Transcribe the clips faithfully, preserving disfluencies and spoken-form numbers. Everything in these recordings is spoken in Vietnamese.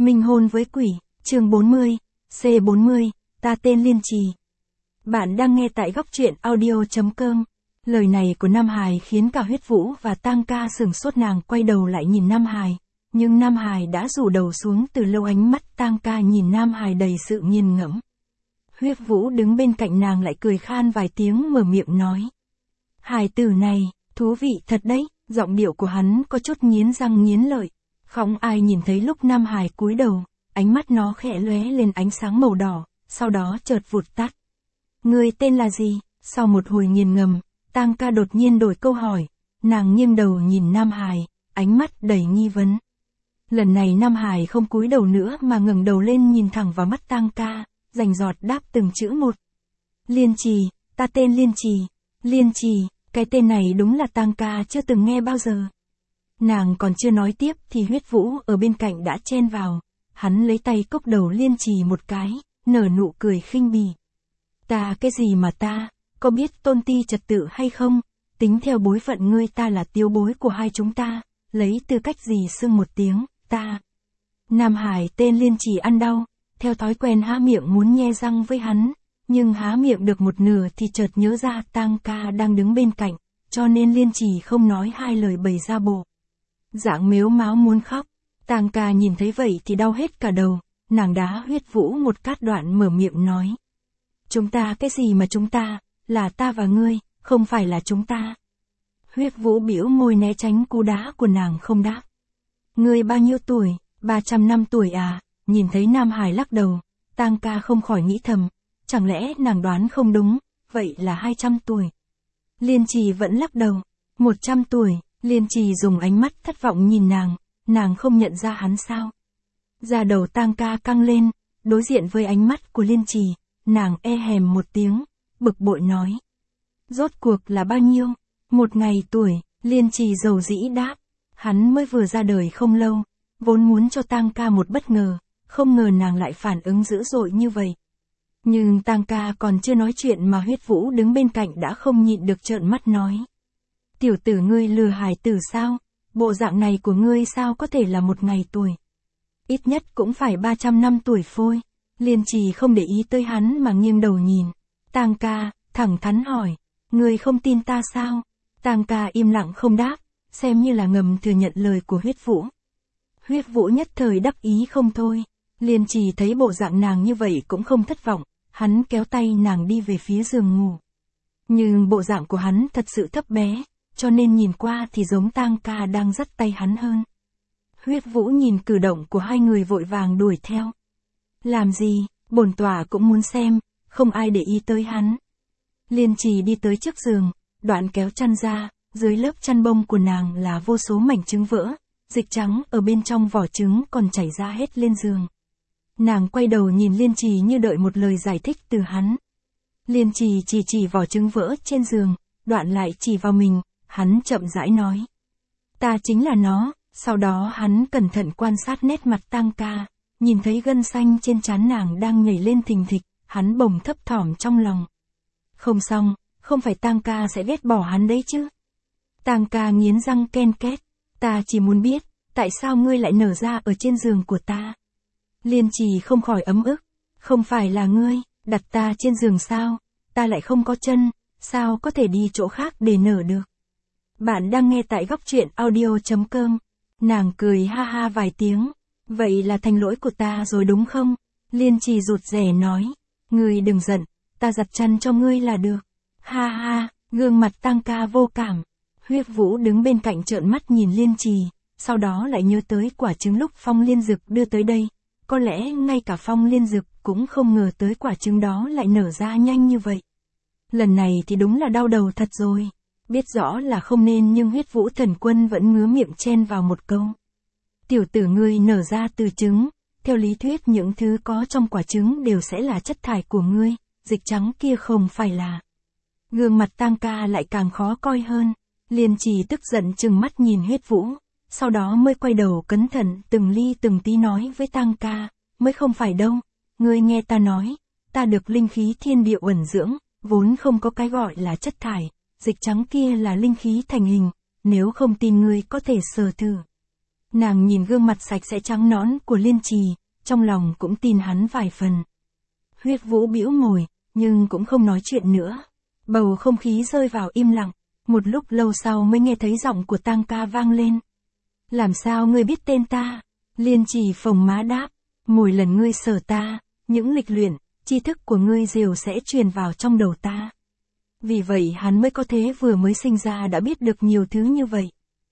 Minh hôn với quỷ, chương bốn mươi, C bốn mươi, ta tên Liên Trì. Bạn đang nghe tại góc truyện audio chấm com. Lời này của Nam Hải khiến cả Huyết Vũ và Tang Ca sửng sốt, nàng quay đầu lại nhìn Nam Hải, nhưng Nam Hải đã rủ đầu xuống từ lâu. Ánh mắt Tang Ca nhìn Nam Hải đầy sự nghiền ngẫm. Huyết Vũ đứng bên cạnh nàng lại cười khan vài tiếng, mở miệng nói: Hải tử này, thú vị thật đấy. Giọng điệu của hắn có chút nghiến răng nghiến lợi. Không ai nhìn thấy lúc Nam Hải cúi đầu, ánh mắt nó khẽ lóe lên ánh sáng màu đỏ, sau đó chợt vụt tắt. Ngươi tên là gì? Sau một hồi nghiền ngầm, Tang Ca đột nhiên đổi câu hỏi. Nàng nghiêng đầu nhìn Nam Hải, ánh mắt đầy nghi vấn. Lần này Nam Hải không cúi đầu nữa mà ngẩng đầu lên nhìn thẳng vào mắt Tang Ca, rành rọt đáp từng chữ một. Liên Trì, ta tên Liên Trì. Liên Trì, cái tên này đúng là Tang Ca chưa từng nghe bao giờ. Nàng còn chưa nói tiếp thì Huyết Vũ ở bên cạnh đã chen vào. Hắn lấy tay cốc đầu Liên Trì một cái, nở nụ cười khinh bỉ. Ta cái gì mà ta, có biết tôn ti trật tự hay không? Tính theo bối phận ngươi, ta là tiêu bối của hai chúng ta, lấy tư cách gì xưng một tiếng, ta. Nam Hải tên Liên Trì ăn đau, theo thói quen há miệng muốn nhe răng với hắn, nhưng há miệng được một nửa thì chợt nhớ ra Tang Ca đang đứng bên cạnh, cho nên Liên Trì không nói hai lời bày ra bộ dạng mếu máo muốn khóc. Tang Ca nhìn thấy vậy thì đau hết cả đầu, nàng đá Huyết Vũ một cát đoạn, mở miệng nói: Chúng ta cái gì mà chúng ta, là ta và ngươi, không phải là chúng ta. Huyết Vũ bĩu môi né tránh cú đá của nàng, không đáp. Ngươi bao nhiêu tuổi? ba trăm năm tuổi à? Nhìn thấy Nam Hải lắc đầu, Tang Ca không khỏi nghĩ thầm, chẳng lẽ nàng đoán không đúng, vậy là hai trăm tuổi. Liên Trì vẫn lắc đầu, một trăm tuổi. Liên Trì dùng ánh mắt thất vọng nhìn nàng, nàng không nhận ra hắn sao? Da đầu Tang Ca căng lên, đối diện với ánh mắt của Liên Trì, nàng e hèm một tiếng, bực bội nói: Rốt cuộc là bao nhiêu? Một ngày tuổi. Liên Trì dầu dĩ đáp, hắn mới vừa ra đời không lâu, vốn muốn cho Tang Ca một bất ngờ, không ngờ nàng lại phản ứng dữ dội như vậy. Nhưng Tang Ca còn chưa nói chuyện mà Huyết Vũ đứng bên cạnh đã không nhịn được trợn mắt nói: Tiểu tử, ngươi lừa hải tử sao? Bộ dạng này của ngươi sao có thể là một ngày tuổi? Ít nhất cũng phải ba trăm năm tuổi phôi. Liên Trì không để ý tới hắn mà nghiêng đầu nhìn Tang Ca, thẳng thắn hỏi: Ngươi không tin ta sao? Tang Ca im lặng không đáp, xem như là ngầm thừa nhận lời của Huyết Vũ. Huyết Vũ nhất thời đắc ý không thôi. Liên Trì thấy bộ dạng nàng như vậy cũng không thất vọng, hắn kéo tay nàng đi về phía giường ngủ. Nhưng bộ dạng của hắn thật sự thấp bé, cho nên nhìn qua thì giống Tang Ca đang dắt tay hắn hơn. Huyết Vũ nhìn cử động của hai người vội vàng đuổi theo. Làm gì, bổn tọa cũng muốn xem, không ai để ý tới hắn. Liên Trì đi tới trước giường, đoạn kéo chăn ra, dưới lớp chăn bông của nàng là vô số mảnh trứng vỡ, dịch trắng ở bên trong vỏ trứng còn chảy ra hết lên giường. Nàng quay đầu nhìn Liên Trì như đợi một lời giải thích từ hắn. Liên Trì chỉ chỉ vỏ trứng vỡ trên giường, đoạn lại chỉ vào mình, hắn chậm rãi nói: Ta chính là nó. Sau đó hắn cẩn thận quan sát nét mặt Tang Ca, nhìn thấy gân xanh trên trán nàng đang nhảy lên thình thịch, hắn bỗng thấp thỏm trong lòng. Không xong, không phải Tang Ca sẽ ghét bỏ hắn đấy chứ? Tang Ca nghiến răng ken két, ta chỉ muốn biết, tại sao ngươi lại nở ra ở trên giường của ta? Liên Trì không khỏi ấm ức, không phải là ngươi đặt ta trên giường sao? Ta lại không có chân, sao có thể đi chỗ khác để nở được? Bạn đang nghe tại góc truyện audio chấm com. Nàng cười ha ha vài tiếng, vậy là thành lỗi của ta rồi đúng không? Liên Trì rụt rè nói, ngươi đừng giận, ta giặt chăn cho ngươi là được. Ha ha, gương mặt Tang Ca vô cảm. Huyết Vũ đứng bên cạnh trợn mắt nhìn Liên Trì, sau đó lại nhớ tới quả trứng lúc Phong Liên Dực đưa tới đây. Có lẽ ngay cả Phong Liên Dực cũng không ngờ tới quả trứng đó lại nở ra nhanh như vậy. Lần này thì đúng là đau đầu thật rồi. Biết rõ là không nên nhưng Huyết Vũ thần quân vẫn ngứa miệng chen vào một câu. Tiểu tử, ngươi nở ra từ trứng, theo lý thuyết những thứ có trong quả trứng đều sẽ là chất thải của ngươi, dịch trắng kia không phải là. Gương mặt Tang Ca lại càng khó coi hơn. Liên Trì tức giận trừng mắt nhìn Huyết Vũ, sau đó mới quay đầu cẩn thận từng ly từng tí nói với Tang Ca, mới không phải đâu, ngươi nghe ta nói, ta được linh khí thiên địa uẩn dưỡng, vốn không có cái gọi là chất thải. Dịch trắng kia là linh khí thành hình, nếu không tin ngươi có thể sờ thử. Nàng nhìn gương mặt sạch sẽ trắng nõn của Liên Trì, trong lòng cũng tin hắn vài phần. Huyết Vũ bĩu môi, nhưng cũng không nói chuyện nữa. Bầu không khí rơi vào im lặng, một lúc lâu sau mới nghe thấy giọng của Tang Ca vang lên. Làm sao ngươi biết tên ta? Liên Trì phồng má đáp, mỗi lần ngươi sở ta, những lịch luyện, tri thức của ngươi đều sẽ truyền vào trong đầu ta. Vì vậy hắn mới có thế vừa mới sinh ra đã biết được nhiều thứ như vậy.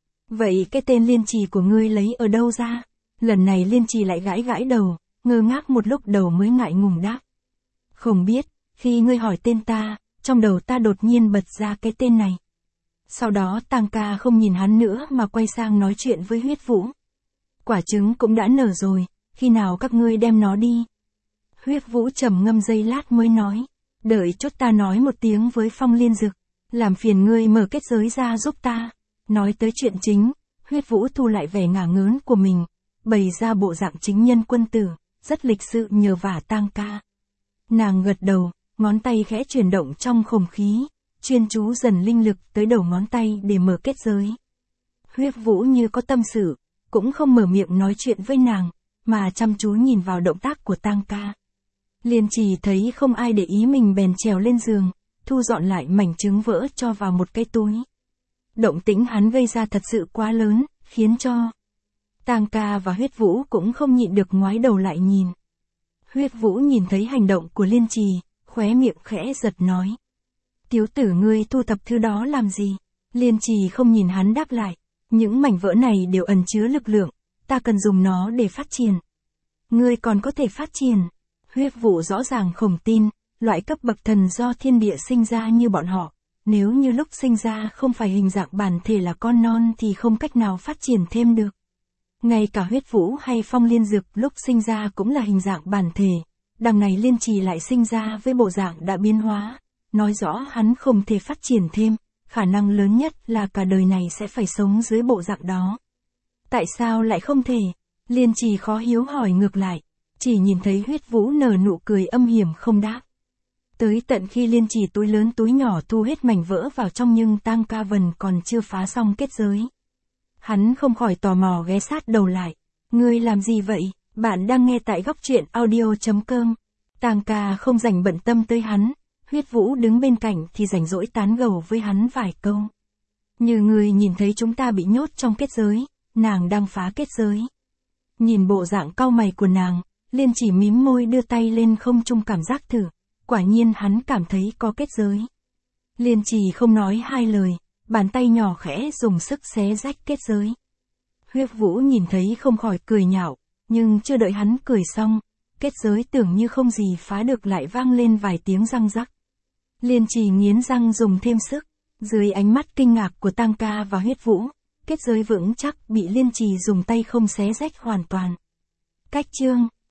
Vậy cái tên Liên Trì của ngươi lấy ở đâu ra? Lần này Liên Trì lại gãi gãi đầu, ngơ ngác một lúc đầu mới ngại ngùng đáp. Không biết, khi ngươi hỏi tên ta, trong đầu ta đột nhiên bật ra cái tên này. Sau đó Tang Ca không nhìn hắn nữa mà quay sang nói chuyện với Huyết Vũ. Quả trứng cũng đã nở rồi, khi nào các ngươi đem nó đi? Huyết Vũ trầm ngâm giây lát mới nói. Đợi chút ta nói một tiếng với Phong Liên Dực, làm phiền ngươi mở kết giới ra giúp ta. Nói tới chuyện chính, Huyết Vũ thu lại vẻ ngả ngớn của mình, bày ra bộ dạng chính nhân quân tử, rất lịch sự nhờ vả Tang Ca. Nàng gật đầu, ngón tay khẽ chuyển động trong không khí, chuyên chú dần linh lực tới đầu ngón tay để mở kết giới. Huyết Vũ như có tâm sự, cũng không mở miệng nói chuyện với nàng, mà chăm chú nhìn vào động tác của Tang Ca. Liên Trì thấy không ai để ý mình bèn trèo lên giường, thu dọn lại mảnh trứng vỡ cho vào một cái túi. Động tĩnh hắn gây ra thật sự quá lớn, khiến cho Tang Ca và Huyết Vũ cũng không nhịn được ngoái đầu lại nhìn. Huyết Vũ nhìn thấy hành động của Liên Trì, khóe miệng khẽ giật nói. Tiếu tử ngươi thu thập thứ đó làm gì? Liên Trì không nhìn hắn đáp lại. Những mảnh vỡ này đều ẩn chứa lực lượng, ta cần dùng nó để phát triển. Ngươi còn có thể phát triển. Huyết Vũ rõ ràng không tin, loại cấp bậc thần do thiên địa sinh ra như bọn họ, nếu như lúc sinh ra không phải hình dạng bản thể là con non thì không cách nào phát triển thêm được. Ngay cả Huyết Vũ hay Phong Liên Dực lúc sinh ra cũng là hình dạng bản thể, đằng này Liên Trì lại sinh ra với bộ dạng đã biến hóa, nói rõ hắn không thể phát triển thêm, khả năng lớn nhất là cả đời này sẽ phải sống dưới bộ dạng đó. Tại sao lại không thể? Liên Trì khó hiểu hỏi ngược lại, chỉ nhìn thấy Huyết Vũ nở nụ cười âm hiểm không đáp. Tới tận khi Liên Trì túi lớn túi nhỏ thu hết mảnh vỡ vào trong nhưng Tang Ca Vân còn chưa phá xong kết giới. Hắn không khỏi tò mò ghé sát đầu lại. Ngươi làm gì vậy? Bạn đang nghe tại góc truyện audio chấm com. Tang Ca không rảnh bận tâm tới hắn. Huyết Vũ đứng bên cạnh thì rảnh rỗi tán gẫu với hắn vài câu. Như người nhìn thấy chúng ta bị nhốt trong kết giới, nàng đang phá kết giới. Nhìn bộ dạng cau mày của nàng, Liên Chỉ mím môi đưa tay lên không trung cảm giác thử. Quả nhiên hắn cảm thấy có kết giới. Liên Trì không nói hai lời, bàn tay nhỏ khẽ dùng sức xé rách kết giới. Huyết Vũ nhìn thấy không khỏi cười nhạo, nhưng chưa đợi hắn cười xong, kết giới tưởng như không gì phá được lại vang lên vài tiếng răng rắc. Liên Trì nghiến răng dùng thêm sức, dưới ánh mắt kinh ngạc của Tang Ca và Huyết Vũ, kết giới vững chắc bị Liên Trì dùng tay không xé rách hoàn toàn. Cách chương